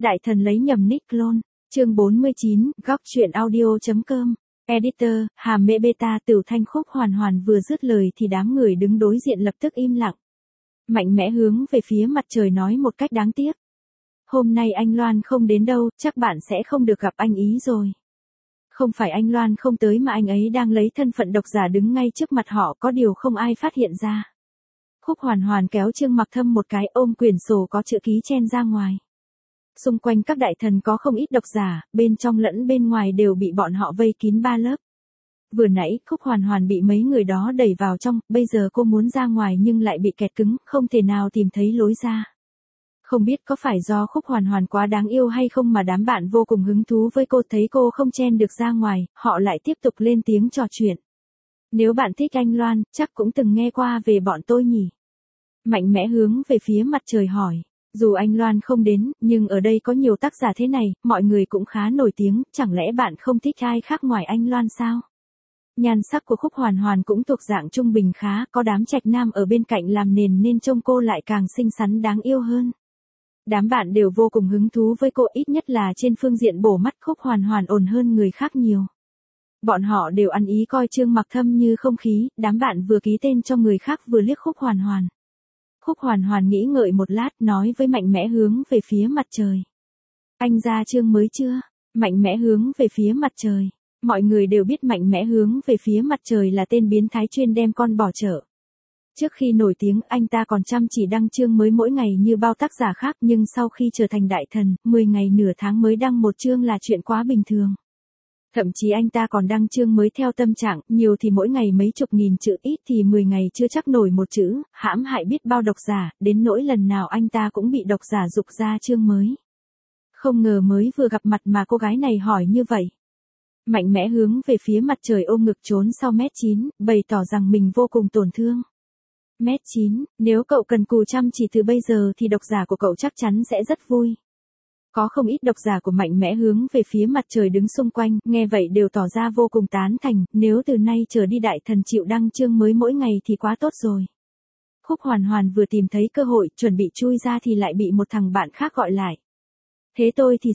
Đại thần lấy nhầm nick clone. Chương 49, góc truyện audio.com. Editor, hàm mê beta Tửu Thanh Khúc Hoàn Hoàn vừa dứt lời thì đám người đứng đối diện lập tức im lặng. Mạnh mẽ hướng về phía mặt trời nói một cách đáng tiếc. Hôm nay anh Loan không đến đâu, chắc bạn sẽ không được gặp anh ý rồi. Không phải anh Loan không tới mà anh ấy đang lấy thân phận độc giả đứng ngay trước mặt họ, có điều không ai phát hiện ra. Khúc Hoàn Hoàn kéo Trương Mặc Thâm một cái, ôm quyển sổ có chữ ký chen ra ngoài. Xung quanh các đại thần có không ít độc giả, bên trong lẫn bên ngoài đều bị bọn họ vây kín ba lớp. Vừa nãy Khúc Hoàn Hoàn bị mấy người đó đẩy vào trong, bây giờ cô muốn ra ngoài nhưng lại bị kẹt cứng, không thể nào tìm thấy lối ra. Không biết có phải do Khúc Hoàn Hoàn quá đáng yêu hay không mà đám bạn vô cùng hứng thú với cô, thấy cô không chen được ra ngoài, họ lại tiếp tục lên tiếng trò chuyện. Nếu bạn thích anh Loan, chắc cũng từng nghe qua về bọn tôi nhỉ? Mạnh mẽ hướng về phía mặt trời hỏi. Dù anh Loan không đến, nhưng ở đây có nhiều tác giả thế này, mọi người cũng khá nổi tiếng, chẳng lẽ bạn không thích ai khác ngoài anh Loan sao? Nhan sắc của Khúc Hoàn Hoàn cũng thuộc dạng trung bình khá, có đám trạch nam ở bên cạnh làm nền nên trông cô lại càng xinh xắn đáng yêu hơn. Đám bạn đều vô cùng hứng thú với cô, ít nhất là trên phương diện bổ mắt Khúc Hoàn Hoàn ổn hơn người khác nhiều. Bọn họ đều ăn ý coi Trương Mặc Thâm như không khí, đám bạn vừa ký tên cho người khác vừa liếc Khúc Hoàn Hoàn. Khúc Hoàn Hoàn nghĩ ngợi một lát, nói với mạnh mẽ hướng về phía mặt trời. Anh ra chương mới chưa? Mạnh mẽ hướng về phía mặt trời. Mọi người đều biết mạnh mẽ hướng về phía mặt trời là tên biến thái chuyên đem con bỏ chợ. Trước khi nổi tiếng, anh ta còn chăm chỉ đăng chương mới mỗi ngày như bao tác giả khác, nhưng sau khi trở thành đại thần, 10 ngày nửa tháng mới đăng một chương là chuyện quá bình thường. Thậm chí anh ta còn đăng chương mới theo tâm trạng, nhiều thì mỗi ngày mấy chục nghìn chữ, ít thì 10 ngày chưa chắc nổi một chữ, hãm hại biết bao độc giả, đến nỗi lần nào anh ta cũng bị độc giả giục ra chương mới. Không ngờ mới vừa gặp mặt mà cô gái này hỏi như vậy. Mạnh mẽ hướng về phía mặt trời ôm ngực trốn sau mét 9, bày tỏ rằng mình vô cùng tổn thương. Mét 9, nếu cậu cần cù chăm chỉ từ bây giờ thì độc giả của cậu chắc chắn sẽ rất vui. Có không ít độc giả của mạnh mẽ hướng về phía mặt trời đứng xung quanh, nghe vậy đều tỏ ra vô cùng tán thành, nếu từ nay trở đi đại thần chịu đăng chương mới mỗi ngày thì quá tốt rồi. Khúc Hoàn Hoàn vừa tìm thấy cơ hội, chuẩn bị chui ra thì lại bị một thằng bạn khác gọi lại. Thế tôi thì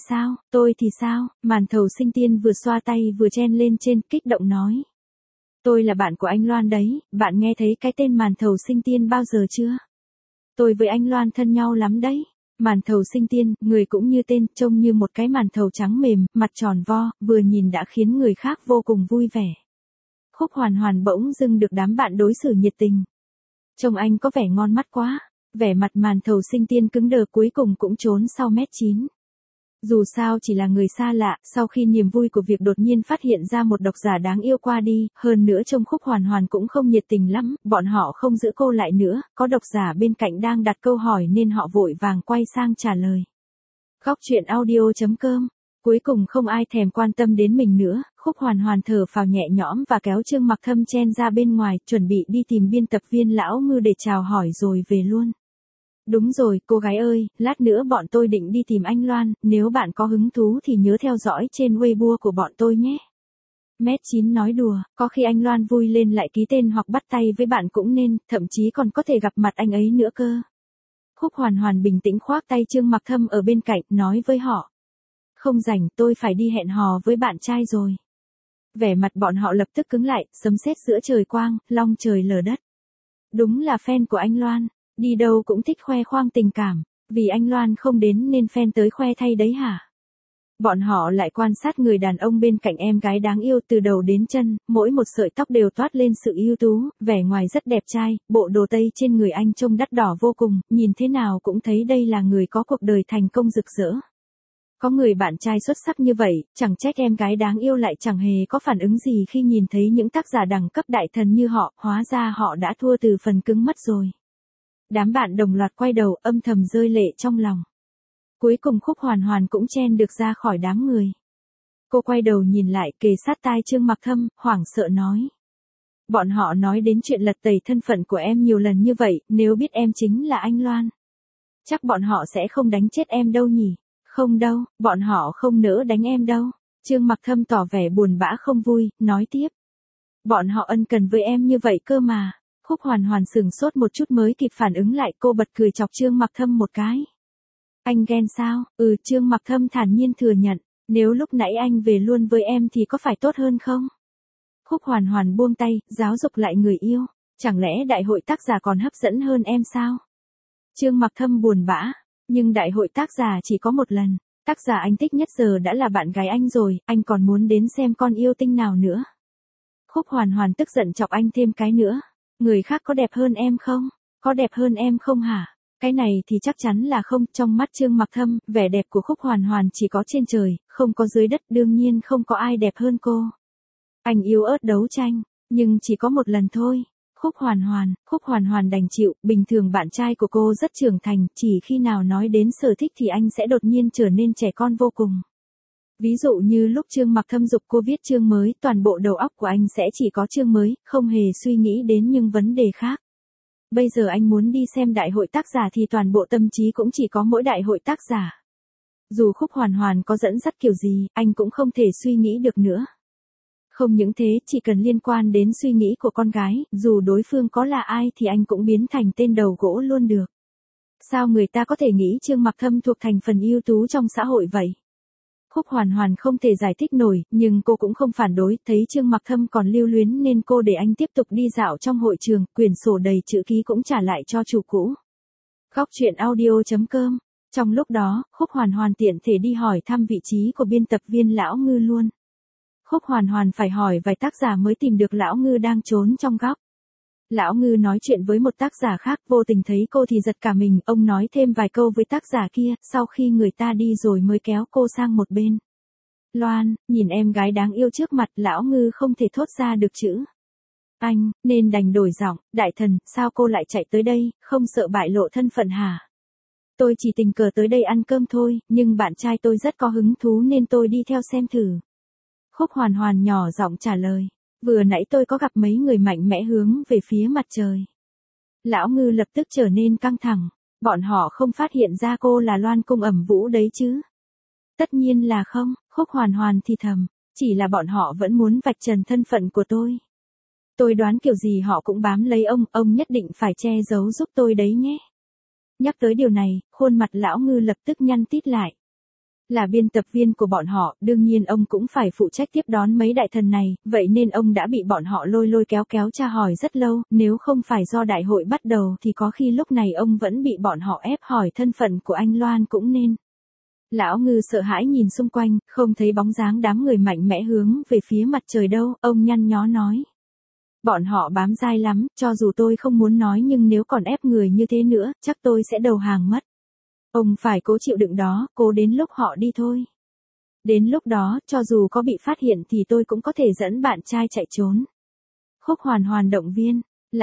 sao, Màn Thầu Sinh Tiên vừa xoa tay vừa chen lên trên, kích động nói. Tôi là bạn của anh Loan đấy, bạn nghe thấy cái tên Màn Thầu Sinh Tiên bao giờ chưa? Tôi với anh Loan thân nhau lắm đấy. Màn Thầu Sinh Tiên, người cũng như tên, trông như một cái màn thầu trắng mềm, mặt tròn vo, vừa nhìn đã khiến người khác vô cùng vui vẻ. Khúc Hoàn Hoàn bỗng dưng được đám bạn đối xử nhiệt tình. Trông anh có vẻ ngon mắt quá. Vẻ mặt Màn Thầu Sinh Tiên cứng đờ, cuối cùng cũng trốn sau mét 9. Dù sao chỉ là người xa lạ, sau khi niềm vui của việc đột nhiên phát hiện ra một độc giả đáng yêu qua đi, hơn nữa trông Khúc Hoàn Hoàn cũng không nhiệt tình lắm, bọn họ không giữ cô lại nữa, có độc giả bên cạnh đang đặt câu hỏi nên họ vội vàng quay sang trả lời. Góc truyện audio.com. Cuối cùng không ai thèm quan tâm đến mình nữa, Khúc Hoàn Hoàn thở phào nhẹ nhõm và kéo Trương Mặc Thâm chen ra bên ngoài, chuẩn bị đi tìm biên tập viên Lão Ngư để chào hỏi rồi về luôn. Đúng rồi, cô gái ơi, lát nữa bọn tôi định đi tìm anh Loan, nếu bạn có hứng thú thì nhớ theo dõi trên Weibo của bọn tôi nhé. Mét 9 nói đùa, có khi anh Loan vui lên lại ký tên hoặc bắt tay với bạn cũng nên, thậm chí còn có thể gặp mặt anh ấy nữa cơ. Khúc Hoàn Hoàn bình tĩnh khoác tay Trương Mặc Thâm ở bên cạnh, nói với họ. Không rảnh, tôi phải đi hẹn hò với bạn trai rồi. Vẻ mặt bọn họ lập tức cứng lại, sấm sét giữa trời quang, long trời lở đất. Đúng là fan của anh Loan. Đi đâu cũng thích khoe khoang tình cảm, vì anh Loan không đến nên fan tới khoe thay đấy hả? Bọn họ lại quan sát người đàn ông bên cạnh em gái đáng yêu từ đầu đến chân, mỗi một sợi tóc đều toát lên sự ưu tú, vẻ ngoài rất đẹp trai, bộ đồ tây trên người anh trông đắt đỏ vô cùng, nhìn thế nào cũng thấy đây là người có cuộc đời thành công rực rỡ. Có người bạn trai xuất sắc như vậy, chẳng trách em gái đáng yêu lại chẳng hề có phản ứng gì khi nhìn thấy những tác giả đẳng cấp đại thần như họ, hóa ra họ đã thua từ phần cứng mất rồi. Đám bạn đồng loạt quay đầu, âm thầm rơi lệ trong lòng. Cuối cùng Khúc Hoàn Hoàn cũng chen được ra khỏi đám người. Cô quay đầu nhìn lại, kề sát tai Trương Mặc Thâm, hoảng sợ nói. Bọn họ nói đến chuyện lật tẩy thân phận của em nhiều lần như vậy, nếu biết em chính là anh Loan. Chắc bọn họ sẽ không đánh chết em đâu nhỉ? Không đâu, bọn họ không nỡ đánh em đâu. Trương Mặc Thâm tỏ vẻ buồn bã không vui, nói tiếp. Bọn họ ân cần với em như vậy cơ mà. Khúc Hoàn Hoàn sửng sốt một chút mới kịp phản ứng lại, cô bật cười chọc Trương Mặc Thâm một cái. Anh ghen sao? Trương Mặc Thâm thản nhiên thừa nhận, nếu lúc nãy anh về luôn với em thì có phải tốt hơn không? Khúc Hoàn Hoàn buông tay, giáo dục lại người yêu, chẳng lẽ đại hội tác giả còn hấp dẫn hơn em sao? Trương Mặc Thâm buồn bã, nhưng đại hội tác giả chỉ có một lần, tác giả anh thích nhất giờ đã là bạn gái anh rồi, anh còn muốn đến xem con yêu tinh nào nữa. Khúc Hoàn Hoàn tức giận chọc anh thêm cái nữa, người khác có đẹp hơn em không? Có đẹp hơn em không hả? Cái này thì chắc chắn là không, trong mắt Trương Mặc Thâm, vẻ đẹp của Khúc Hoàn Hoàn chỉ có trên trời, không có dưới đất, đương nhiên không có ai đẹp hơn cô. Anh yếu ớt đấu tranh, nhưng chỉ có một lần thôi. Khúc Hoàn Hoàn đành chịu, bình thường bạn trai của cô rất trưởng thành, chỉ khi nào nói đến sở thích thì anh sẽ đột nhiên trở nên trẻ con vô cùng. Ví dụ như lúc Trương Mặc Thâm giục cô viết chương mới, toàn bộ đầu óc của anh sẽ chỉ có chương mới, không hề suy nghĩ đến những vấn đề khác. Bây giờ anh muốn đi xem đại hội tác giả thì toàn bộ tâm trí cũng chỉ có mỗi đại hội tác giả. Dù Khúc Hoàn Hoàn có dẫn dắt kiểu gì, anh cũng không thể suy nghĩ được nữa. Không những thế, chỉ cần liên quan đến suy nghĩ của con gái, dù đối phương có là ai thì anh cũng biến thành tên đầu gỗ luôn được. Sao người ta có thể nghĩ Trương Mặc Thâm thuộc thành phần ưu tú trong xã hội vậy? Khúc Hoàn Hoàn không thể giải thích nổi, nhưng cô cũng không phản đối, thấy Trương Mặc Thâm còn lưu luyến nên cô để anh tiếp tục đi dạo trong hội trường, quyển sổ đầy chữ ký cũng trả lại cho chủ cũ. Góc truyện audio.com. Trong lúc đó, Khúc Hoàn Hoàn tiện thể đi hỏi thăm vị trí của biên tập viên Lão Ngư luôn. Khúc Hoàn Hoàn phải hỏi vài tác giả mới tìm được Lão Ngư đang trốn trong góc. Lão Ngư nói chuyện với một tác giả khác, vô tình thấy cô thì giật cả mình, ông nói thêm vài câu với tác giả kia, sau khi người ta đi rồi mới kéo cô sang một bên. Loan, nhìn em gái đáng yêu trước mặt, Lão Ngư không thể thốt ra được chữ. Anh, nên đành đổi giọng, đại thần, sao cô lại chạy tới đây, không sợ bại lộ thân phận hả? Tôi chỉ tình cờ tới đây ăn cơm thôi, nhưng bạn trai tôi rất có hứng thú nên tôi đi theo xem thử. Khúc Hoàn Hoàn nhỏ giọng trả lời. Vừa nãy tôi có gặp mấy người mạnh mẽ hướng về phía mặt trời. Lão Ngư lập tức trở nên căng thẳng. Bọn họ không phát hiện ra cô là Loan Cung Ẩm Vũ đấy chứ? Tất nhiên là không, Khúc Hoàn Hoàn thì thầm. Chỉ là bọn họ vẫn muốn vạch trần thân phận của tôi. Tôi đoán kiểu gì họ cũng bám lấy ông nhất định phải che giấu giúp tôi đấy nhé. Nhắc tới điều này, khuôn mặt Lão Ngư lập tức nhăn tít lại. Là biên tập viên của bọn họ, đương nhiên ông cũng phải phụ trách tiếp đón mấy đại thần này, vậy nên ông đã bị bọn họ lôi kéo tra hỏi rất lâu, nếu không phải do đại hội bắt đầu thì có khi lúc này ông vẫn bị bọn họ ép hỏi thân phận của anh Loan cũng nên. Lão Ngư sợ hãi nhìn xung quanh, không thấy bóng dáng đám người mạnh mẽ hướng về phía mặt trời đâu, ông nhăn nhó nói. Bọn họ bám dai lắm, cho dù tôi không muốn nói nhưng nếu còn ép người như thế nữa, chắc tôi sẽ đầu hàng mất. Ông phải cố chịu đựng đó, cố đến lúc họ đi thôi. Đến lúc đó, cho dù có bị phát hiện thì tôi cũng có thể dẫn bạn trai chạy trốn. Khúc Hoàn Hoàn động viên.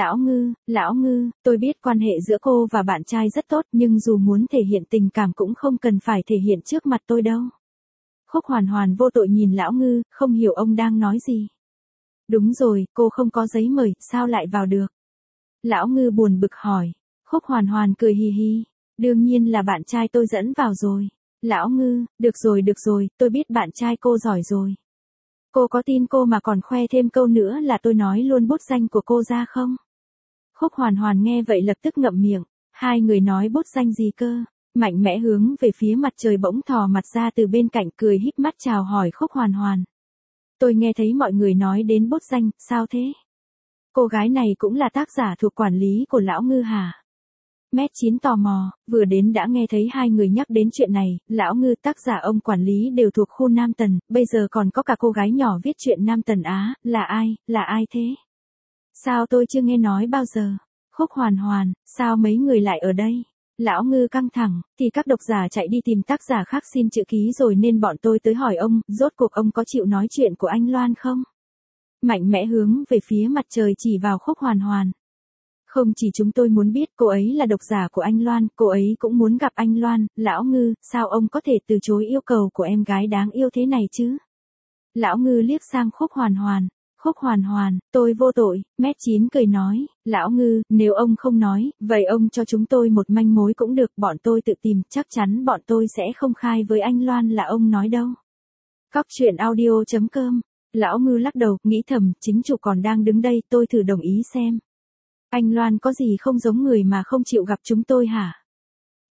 Lão Ngư, tôi biết quan hệ giữa cô và bạn trai rất tốt nhưng dù muốn thể hiện tình cảm cũng không cần phải thể hiện trước mặt tôi đâu. Khúc Hoàn Hoàn vô tội nhìn Lão Ngư, không hiểu ông đang nói gì. Đúng rồi, cô không có giấy mời, sao lại vào được? Lão Ngư buồn bực hỏi. Khúc Hoàn Hoàn cười hì hì. Đương nhiên là bạn trai tôi dẫn vào rồi. Lão Ngư, được rồi, tôi biết bạn trai cô giỏi rồi. Cô có tin cô mà còn khoe thêm câu nữa là tôi nói luôn bút danh của cô ra không? Khúc Hoàn Hoàn nghe vậy lập tức ngậm miệng. Hai người nói bút danh gì cơ? Mạnh mẽ hướng về phía mặt trời bỗng thò mặt ra từ bên cạnh cười híp mắt chào hỏi Khúc Hoàn Hoàn. Tôi nghe thấy mọi người nói đến bút danh, sao thế? Cô gái này cũng là tác giả thuộc quản lý của Lão Ngư hả? Mét 9 tò mò, vừa đến đã nghe thấy hai người nhắc đến chuyện này, Lão Ngư tác giả ông quản lý đều thuộc khu Nam Tần, bây giờ còn có cả cô gái nhỏ viết chuyện Nam Tần Á, là ai thế? Sao tôi chưa nghe nói bao giờ? Khúc Hoàn Hoàn, sao mấy người lại ở đây? Lão Ngư căng thẳng, thì các độc giả chạy đi tìm tác giả khác xin chữ ký rồi nên bọn tôi tới hỏi ông, rốt cuộc ông có chịu nói chuyện của anh Loan không? Mạnh mẽ hướng về phía mặt trời chỉ vào Khúc Hoàn Hoàn. Không chỉ chúng tôi muốn biết cô ấy là độc giả của anh Loan, cô ấy cũng muốn gặp anh Loan, Lão Ngư, sao ông có thể từ chối yêu cầu của em gái đáng yêu thế này chứ? Lão Ngư liếc sang Khúc Hoàn Hoàn. Khúc Hoàn Hoàn, tôi vô tội, Mét 9 cười nói, Lão Ngư, nếu ông không nói, vậy ông cho chúng tôi một manh mối cũng được, bọn tôi tự tìm, chắc chắn bọn tôi sẽ không khai với anh Loan là ông nói đâu. Góc truyện audio.com. Lão Ngư lắc đầu, nghĩ thầm, chính chủ còn đang đứng đây, tôi thử đồng ý xem. Anh Loan có gì không giống người mà không chịu gặp chúng tôi hả?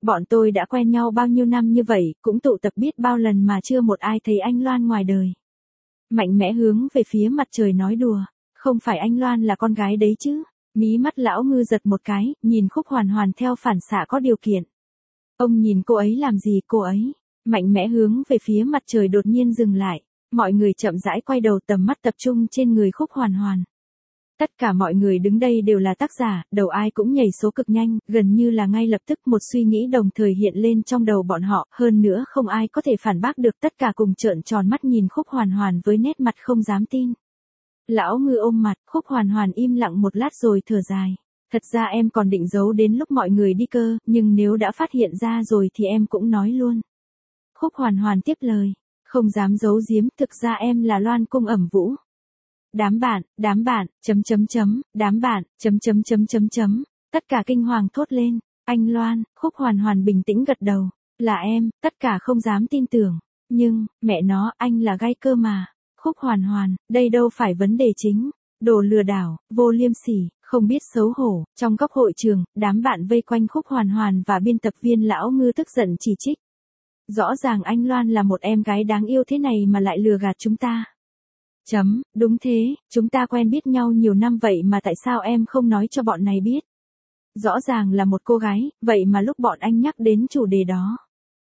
Bọn tôi đã quen nhau bao nhiêu năm như vậy, cũng tụ tập biết bao lần mà chưa một ai thấy anh Loan ngoài đời. Mạnh mẽ hướng về phía mặt trời nói đùa. Không phải anh Loan là con gái đấy chứ. Mí mắt lão ngư giật một cái, nhìn Khúc Hoàn Hoàn theo phản xạ có điều kiện. Ông nhìn cô ấy làm gì cô ấy? Mạnh mẽ hướng về phía mặt trời đột nhiên dừng lại. Mọi người chậm rãi quay đầu tầm mắt tập trung trên người Khúc Hoàn Hoàn. Tất cả mọi người đứng đây đều là tác giả, đầu ai cũng nhảy số cực nhanh, gần như là ngay lập tức một suy nghĩ đồng thời hiện lên trong đầu bọn họ, hơn nữa không ai có thể phản bác được, tất cả cùng trợn tròn mắt nhìn Khúc Hoàn Hoàn với nét mặt không dám tin. Lão ngư ôm mặt, Khúc Hoàn Hoàn im lặng một lát rồi thở dài. Thật ra em còn định giấu đến lúc mọi người đi cơ, nhưng nếu đã phát hiện ra rồi thì em cũng nói luôn. Khúc Hoàn Hoàn tiếp lời, không dám giấu giếm, thực ra em là Loan Cung Ẩm Vũ. Đám bạn, đám bạn, tất cả kinh hoàng thốt lên, anh Loan. Khúc Hoàn Hoàn bình tĩnh gật đầu, là em, tất cả không dám tin tưởng, nhưng, mẹ nó, anh là gai cơ mà. Khúc Hoàn Hoàn, đây đâu phải vấn đề chính, đồ lừa đảo, vô liêm sỉ, không biết xấu hổ. Trong góc hội trường, đám bạn vây quanh Khúc Hoàn Hoàn và biên tập viên lão ngư tức giận chỉ trích. Rõ ràng anh Loan là một em gái đáng yêu thế này mà lại lừa gạt chúng ta. Đúng thế, chúng ta quen biết nhau nhiều năm vậy mà tại sao em không nói cho bọn này biết? Rõ ràng là một cô gái, vậy mà lúc bọn anh nhắc đến chủ đề đó,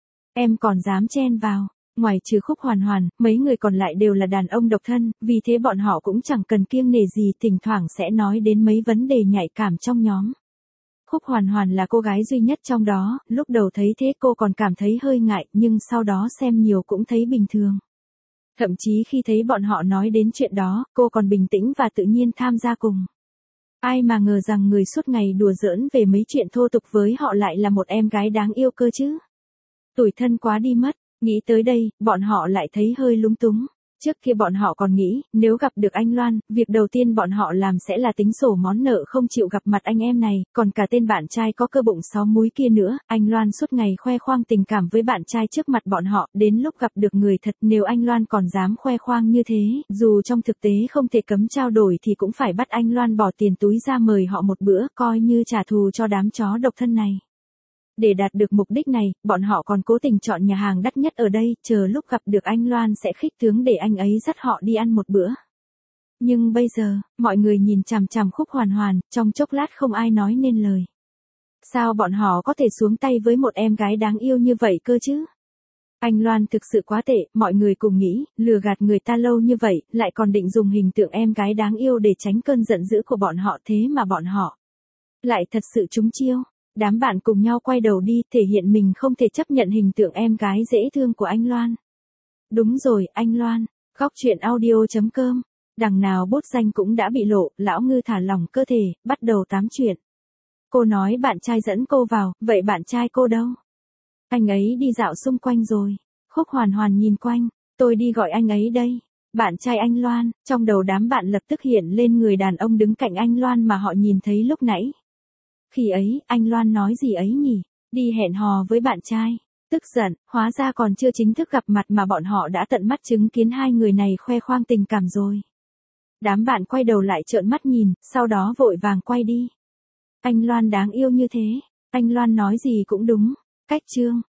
em còn dám chen vào. Ngoài trừ Khúc Hoàn Hoàn, mấy người còn lại đều là đàn ông độc thân, vì thế bọn họ cũng chẳng cần kiêng nể gì, thỉnh thoảng sẽ nói đến mấy vấn đề nhạy cảm trong nhóm. Khúc Hoàn Hoàn là cô gái duy nhất trong đó, lúc đầu thấy thế cô còn cảm thấy hơi ngại, nhưng sau đó xem nhiều cũng thấy bình thường. Thậm chí khi thấy bọn họ nói đến chuyện đó, cô còn bình tĩnh và tự nhiên tham gia cùng. Ai mà ngờ rằng người suốt ngày đùa giỡn về mấy chuyện thô tục với họ lại là một em gái đáng yêu cơ chứ. Tủi thân quá đi mất, nghĩ tới đây, bọn họ lại thấy hơi lúng túng. Trước kia bọn họ còn nghĩ, nếu gặp được anh Loan, việc đầu tiên bọn họ làm sẽ là tính sổ món nợ không chịu gặp mặt anh em này, còn cả tên bạn trai có cơ bụng 6 múi kia nữa. Anh Loan suốt ngày khoe khoang tình cảm với bạn trai trước mặt bọn họ, đến lúc gặp được người thật, nếu anh Loan còn dám khoe khoang như thế, dù trong thực tế không thể cấm trao đổi thì cũng phải bắt anh Loan bỏ tiền túi ra mời họ một bữa, coi như trả thù cho đám chó độc thân này. Để đạt được mục đích này, bọn họ còn cố tình chọn nhà hàng đắt nhất ở đây, chờ lúc gặp được anh Loan sẽ khích tướng để anh ấy dắt họ đi ăn một bữa. Nhưng bây giờ, mọi người nhìn chằm chằm Khúc Hoàn Hoàn, trong chốc lát không ai nói nên lời. Sao bọn họ có thể xuống tay với một em gái đáng yêu như vậy cơ chứ? Anh Loan thực sự quá tệ, mọi người cùng nghĩ, lừa gạt người ta lâu như vậy, lại còn định dùng hình tượng em gái đáng yêu để tránh cơn giận dữ của bọn họ, thế mà bọn họ lại thật sự trúng chiêu. Đám bạn cùng nhau quay đầu đi, thể hiện mình không thể chấp nhận hình tượng em gái dễ thương của anh Loan. Đúng rồi, anh Loan. Góc truyện audio.com. Đằng nào bút danh cũng đã bị lộ, lão ngư thả lỏng cơ thể, bắt đầu tám chuyện. Cô nói bạn trai dẫn cô vào, vậy bạn trai cô đâu? Anh ấy đi dạo xung quanh rồi. Khúc Hoàn Hoàn nhìn quanh, tôi đi gọi anh ấy đây. Bạn trai anh Loan, trong đầu đám bạn lập tức hiện lên người đàn ông đứng cạnh anh Loan mà họ nhìn thấy lúc nãy. Khi ấy, anh Loan nói gì ấy nhỉ? Đi hẹn hò với bạn trai. Tức giận, hóa ra còn chưa chính thức gặp mặt mà bọn họ đã tận mắt chứng kiến hai người này khoe khoang tình cảm rồi. Đám bạn quay đầu lại trợn mắt nhìn, sau đó vội vàng quay đi. Anh Loan đáng yêu như thế, anh Loan nói gì cũng đúng. Cách chương.